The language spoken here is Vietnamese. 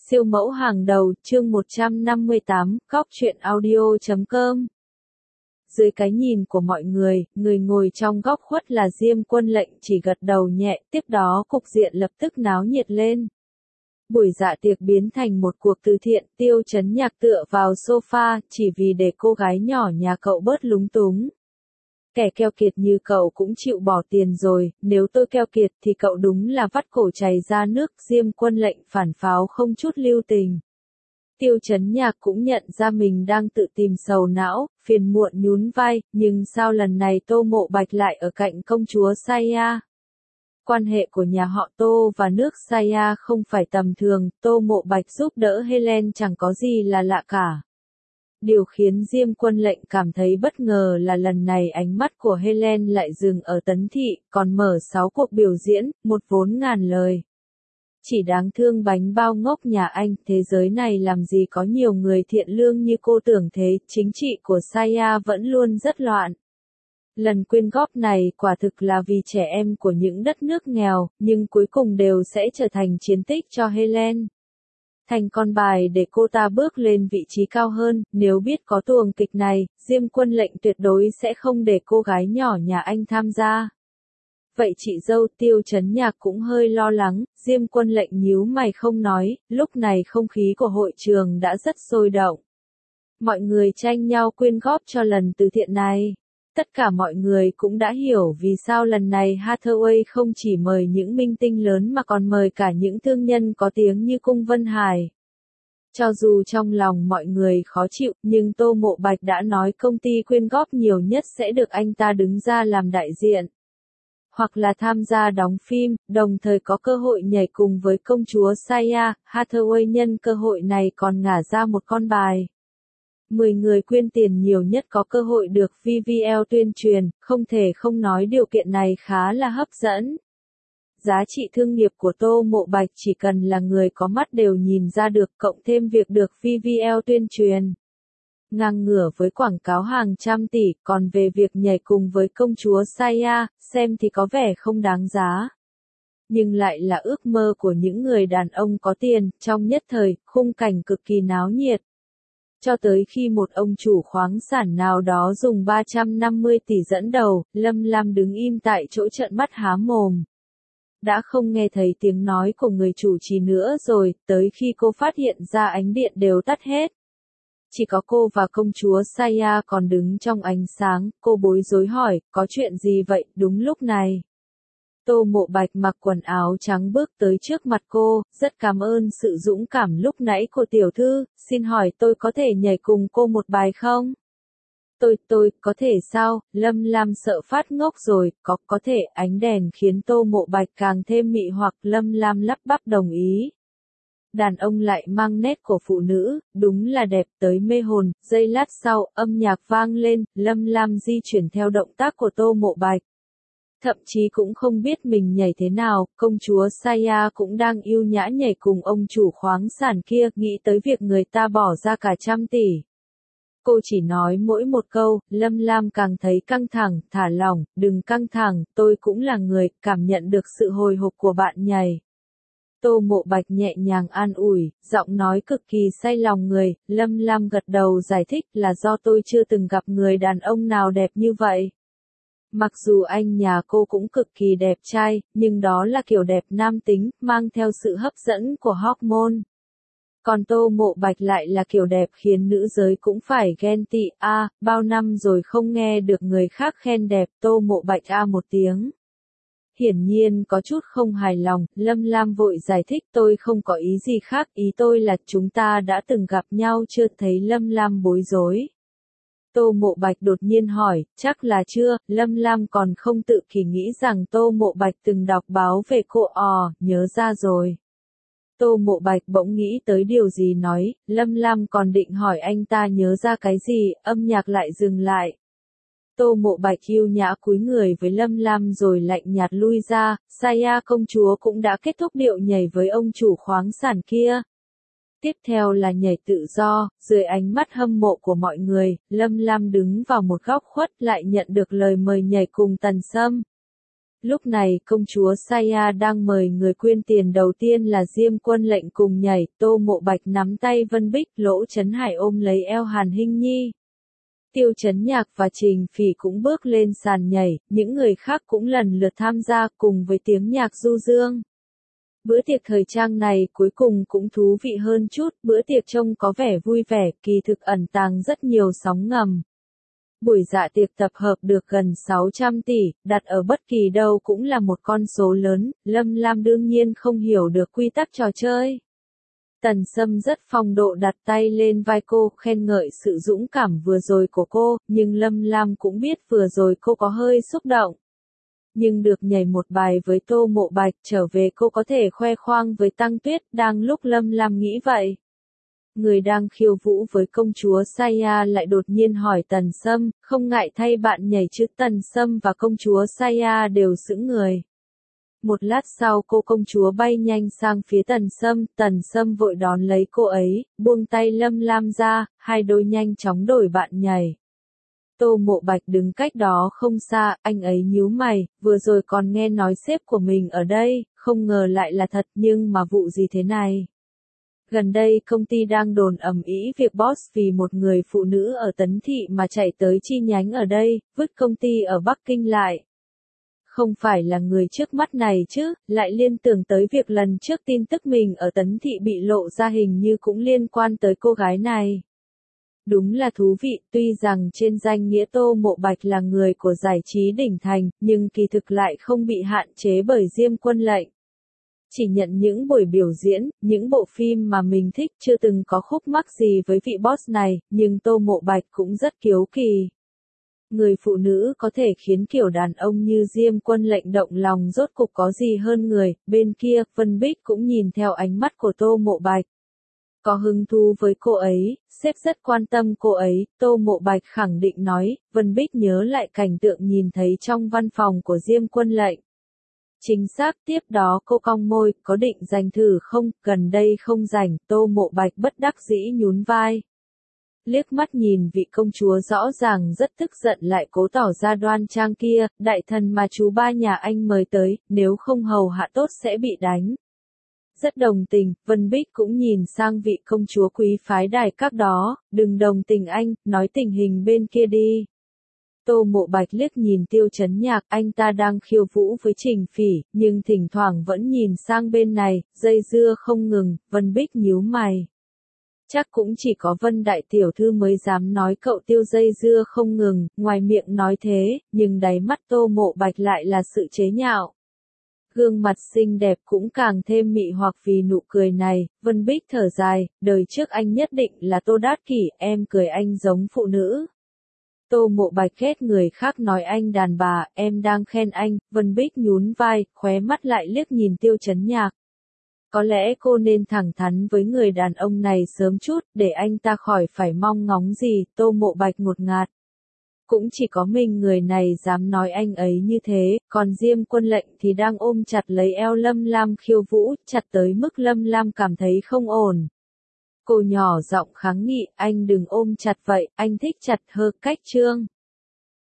Siêu mẫu hàng đầu, chương 158, góc truyện audio.com. Dưới cái nhìn của mọi người, người ngồi trong góc khuất là Diêm Quân Lệnh chỉ gật đầu nhẹ, tiếp đó cục diện lập tức náo nhiệt lên. Buổi dạ tiệc biến thành một cuộc từ thiện, Tiêu Chấn Nhạc tựa vào sofa, chỉ vì để cô gái nhỏ nhà cậu bớt lúng túng. Kẻ keo kiệt như cậu cũng chịu bỏ tiền rồi, nếu tôi keo kiệt thì cậu đúng là vắt cổ chảy ra nước. Diêm Quân Lệnh phản pháo không chút lưu tình. Tiêu Chấn Nhạc cũng nhận ra mình đang tự tìm sầu não, phiền muộn nhún vai, nhưng sao lần này Tô Mộ Bạch lại ở cạnh công chúa Saya? Quan hệ của nhà họ Tô và nước Saya không phải tầm thường, Tô Mộ Bạch giúp đỡ Helen chẳng có gì là lạ cả. Điều khiến Diêm Quân Lệnh cảm thấy bất ngờ là lần này ánh mắt của Helen lại dừng ở Tấn Thị, còn mở 6 cuộc biểu diễn, một vốn ngàn lời. Chỉ đáng thương bánh bao ngốc nhà anh, thế giới này làm gì có nhiều người thiện lương như cô tưởng thế, chính trị của Saya vẫn luôn rất loạn. Lần quyên góp này quả thực là vì trẻ em của những đất nước nghèo, nhưng cuối cùng đều sẽ trở thành chiến tích cho Helen. Thành con bài để cô ta bước lên vị trí cao hơn, nếu biết có tuồng kịch này, Diêm Quân Lệnh tuyệt đối sẽ không để cô gái nhỏ nhà anh tham gia. Vậy chị dâu Tiêu Chấn Nhạc cũng hơi lo lắng, Diêm Quân Lệnh nhíu mày không nói, lúc này không khí của hội trường đã rất sôi động. Mọi người tranh nhau quyên góp cho lần từ thiện này. Tất cả mọi người cũng đã hiểu vì sao lần này Hathaway không chỉ mời những minh tinh lớn mà còn mời cả những thương nhân có tiếng như Cung Vân Hải. Cho dù trong lòng mọi người khó chịu, nhưng Tô Mộ Bạch đã nói công ty quyên góp nhiều nhất sẽ được anh ta đứng ra làm đại diện. Hoặc là tham gia đóng phim, đồng thời có cơ hội nhảy cùng với công chúa Saya. Hathaway nhân cơ hội này còn ngả ra một con bài. 10 người quyên tiền nhiều nhất có cơ hội được VVL tuyên truyền, không thể không nói điều kiện này khá là hấp dẫn. Giá trị thương nghiệp của Tô Mộ Bạch chỉ cần là người có mắt đều nhìn ra được, cộng thêm việc được VVL tuyên truyền. Ngang ngửa với quảng cáo hàng trăm tỷ, còn về việc nhảy cùng với công chúa Saya, xem thì có vẻ không đáng giá. Nhưng lại là ước mơ của những người đàn ông có tiền, trong nhất thời, khung cảnh cực kỳ náo nhiệt. Cho tới khi một ông chủ khoáng sản nào đó dùng 350 tỷ dẫn đầu, Lâm Lam đứng im tại chỗ trợn mắt há mồm. Đã không nghe thấy tiếng nói của người chủ trì nữa rồi, tới khi cô phát hiện ra ánh điện đều tắt hết. Chỉ có cô và công chúa Saya còn đứng trong ánh sáng, cô bối rối hỏi, có chuyện gì vậy? Đúng lúc này, Tô Mộ Bạch mặc quần áo trắng bước tới trước mặt cô, rất cảm ơn sự dũng cảm lúc nãy của tiểu thư, xin hỏi tôi có thể nhảy cùng cô một bài không? Tôi, có thể sao? Lâm Lam sợ phát ngốc rồi, có thể. Ánh đèn khiến Tô Mộ Bạch càng thêm mị hoặc. Lâm Lam lắp bắp đồng ý. Đàn ông lại mang nét của phụ nữ, đúng là đẹp tới mê hồn. Giây lát sau, âm nhạc vang lên, Lâm Lam di chuyển theo động tác của Tô Mộ Bạch. Thậm chí cũng không biết mình nhảy thế nào, công chúa Saya cũng đang yêu nhã nhảy cùng ông chủ khoáng sản kia, nghĩ tới việc người ta bỏ ra cả trăm tỷ. Cô chỉ nói mỗi một câu, Lâm Lam càng thấy căng thẳng, thả lỏng, đừng căng thẳng, tôi cũng là người, cảm nhận được sự hồi hộp của bạn nhảy. Tô Mộ Bạch nhẹ nhàng an ủi, giọng nói cực kỳ say lòng người. Lâm Lam gật đầu giải thích là do tôi chưa từng gặp người đàn ông nào đẹp như vậy. Mặc dù anh nhà cô cũng cực kỳ đẹp trai, nhưng đó là kiểu đẹp nam tính, mang theo sự hấp dẫn của hormone. Còn Tô Mộ Bạch lại là kiểu đẹp khiến nữ giới cũng phải ghen tị. Bao năm rồi không nghe được người khác khen đẹp. Tô Mộ Bạch một tiếng. Hiển nhiên có chút không hài lòng, Lâm Lam vội giải thích tôi không có ý gì khác, ý tôi là chúng ta đã từng gặp nhau chưa? Thấy Lâm Lam bối rối. Tô Mộ Bạch đột nhiên hỏi, chắc là chưa? Lâm Lam còn không tự kỷ nghĩ rằng Tô Mộ Bạch từng đọc báo về cô. Nhớ ra rồi. Tô Mộ Bạch bỗng nghĩ tới điều gì nói, Lâm Lam còn định hỏi anh ta nhớ ra cái gì, âm nhạc lại dừng lại. Tô Mộ Bạch yêu nhã cúi người với Lâm Lam rồi lạnh nhạt lui ra. Saya công chúa cũng đã kết thúc điệu nhảy với ông chủ khoáng sản kia. Tiếp theo là nhảy tự do, dưới ánh mắt hâm mộ của mọi người, Lâm Lam đứng vào một góc khuất lại nhận được lời mời nhảy cùng Tần Sâm. Lúc này công chúa Saya đang mời người quyên tiền đầu tiên là Diêm Quân Lệnh cùng nhảy, Tô Mộ Bạch nắm tay Vân Bích, Lỗ Chấn Hải ôm lấy eo Hàn Hinh Nhi. Tiêu Chấn Nhạc và Trình Phỉ cũng bước lên sàn nhảy, những người khác cũng lần lượt tham gia cùng với tiếng nhạc du dương. Bữa tiệc thời trang này cuối cùng cũng thú vị hơn chút, bữa tiệc trông có vẻ vui vẻ, kỳ thực ẩn tàng rất nhiều sóng ngầm. Buổi dạ tiệc tập hợp được gần 600 tỷ, đặt ở bất kỳ đâu cũng là một con số lớn, Lâm Lam đương nhiên không hiểu được quy tắc trò chơi. Tần Sâm rất phong độ đặt tay lên vai cô, khen ngợi sự dũng cảm vừa rồi của cô, nhưng Lâm Lam cũng biết vừa rồi cô có hơi xúc động. Nhưng được nhảy một bài với Tô Mộ Bạch trở về cô có thể khoe khoang với Tăng Tuyết, đang lúc Lâm Lam nghĩ vậy. Người đang khiêu vũ với công chúa Saya lại đột nhiên hỏi Tần Sâm, không ngại thay bạn nhảy chứ? Tần Sâm và công chúa Saya đều sững người. Một lát sau cô công chúa bay nhanh sang phía Tần Sâm vội đón lấy cô ấy, buông tay Lâm Lam ra, hai đôi nhanh chóng đổi bạn nhảy. Tô Mộ Bạch đứng cách đó không xa, anh ấy nhíu mày, vừa rồi còn nghe nói sếp của mình ở đây, không ngờ lại là thật, nhưng mà vụ gì thế này? Gần đây công ty đang đồn ầm ĩ việc boss vì một người phụ nữ ở Tấn Thị mà chạy tới chi nhánh ở đây, vứt công ty ở Bắc Kinh lại. Không phải là người trước mắt này chứ, lại liên tưởng tới việc lần trước tin tức mình ở Tấn Thị bị lộ ra hình như cũng liên quan tới cô gái này. Đúng là thú vị, tuy rằng trên danh nghĩa Tô Mộ Bạch là người của giải trí đỉnh thành, nhưng kỳ thực lại không bị hạn chế bởi Diêm Quân Lệnh. Chỉ nhận những buổi biểu diễn, những bộ phim mà mình thích, chưa từng có khúc mắc gì với vị boss này, nhưng Tô Mộ Bạch cũng rất kiêu kỳ. Người phụ nữ có thể khiến kiểu đàn ông như Diêm Quân Lệnh động lòng rốt cục có gì hơn người, bên kia, Vân Bích cũng nhìn theo ánh mắt của Tô Mộ Bạch. Có hứng thú với cô ấy, sếp rất quan tâm cô ấy, Tô Mộ Bạch khẳng định nói, Vân Bích nhớ lại cảnh tượng nhìn thấy trong văn phòng của Diêm Quân Lệnh. Chính xác, tiếp đó cô cong môi, có định giành thử không, gần đây không rảnh, Tô Mộ Bạch bất đắc dĩ nhún vai. Liếc mắt nhìn vị công chúa rõ ràng rất tức giận lại cố tỏ ra đoan trang kia, đại thần mà chú ba nhà anh mời tới, nếu không hầu hạ tốt sẽ bị đánh. Rất đồng tình, Vân Bích cũng nhìn sang vị công chúa quý phái đài các đó, đừng đồng tình anh, nói tình hình bên kia đi. Tô Mộ Bạch liếc nhìn Tiêu Chấn Nhạc, anh ta đang khiêu vũ với Trình Phỉ, nhưng thỉnh thoảng vẫn nhìn sang bên này, dây dưa không ngừng, Vân Bích nhíu mày. Chắc cũng chỉ có Vân Đại Tiểu Thư mới dám nói cậu Tiêu dây dưa không ngừng, ngoài miệng nói thế, nhưng đáy mắt Tô Mộ Bạch lại là sự chế nhạo. Gương mặt xinh đẹp cũng càng thêm mị hoặc vì nụ cười này, Vân Bích thở dài, đời trước anh nhất định là Tô Đát Kỷ, em cười anh giống phụ nữ. Tô Mộ Bạch ghét người khác nói anh đàn bà, em đang khen anh, Vân Bích nhún vai, khóe mắt lại liếc nhìn Tiêu Chấn Nhạc. Có lẽ cô nên thẳng thắn với người đàn ông này sớm chút, để anh ta khỏi phải mong ngóng gì, Tô Mộ Bạch ngột ngạt. Cũng chỉ có mình người này dám nói anh ấy như thế, còn Diêm Quân Lệnh thì đang ôm chặt lấy eo Lâm Lam khiêu vũ, chặt tới mức Lâm Lam cảm thấy không ổn. Cô nhỏ giọng kháng nghị, anh đừng ôm chặt vậy, anh thích chặt hơ cách trương.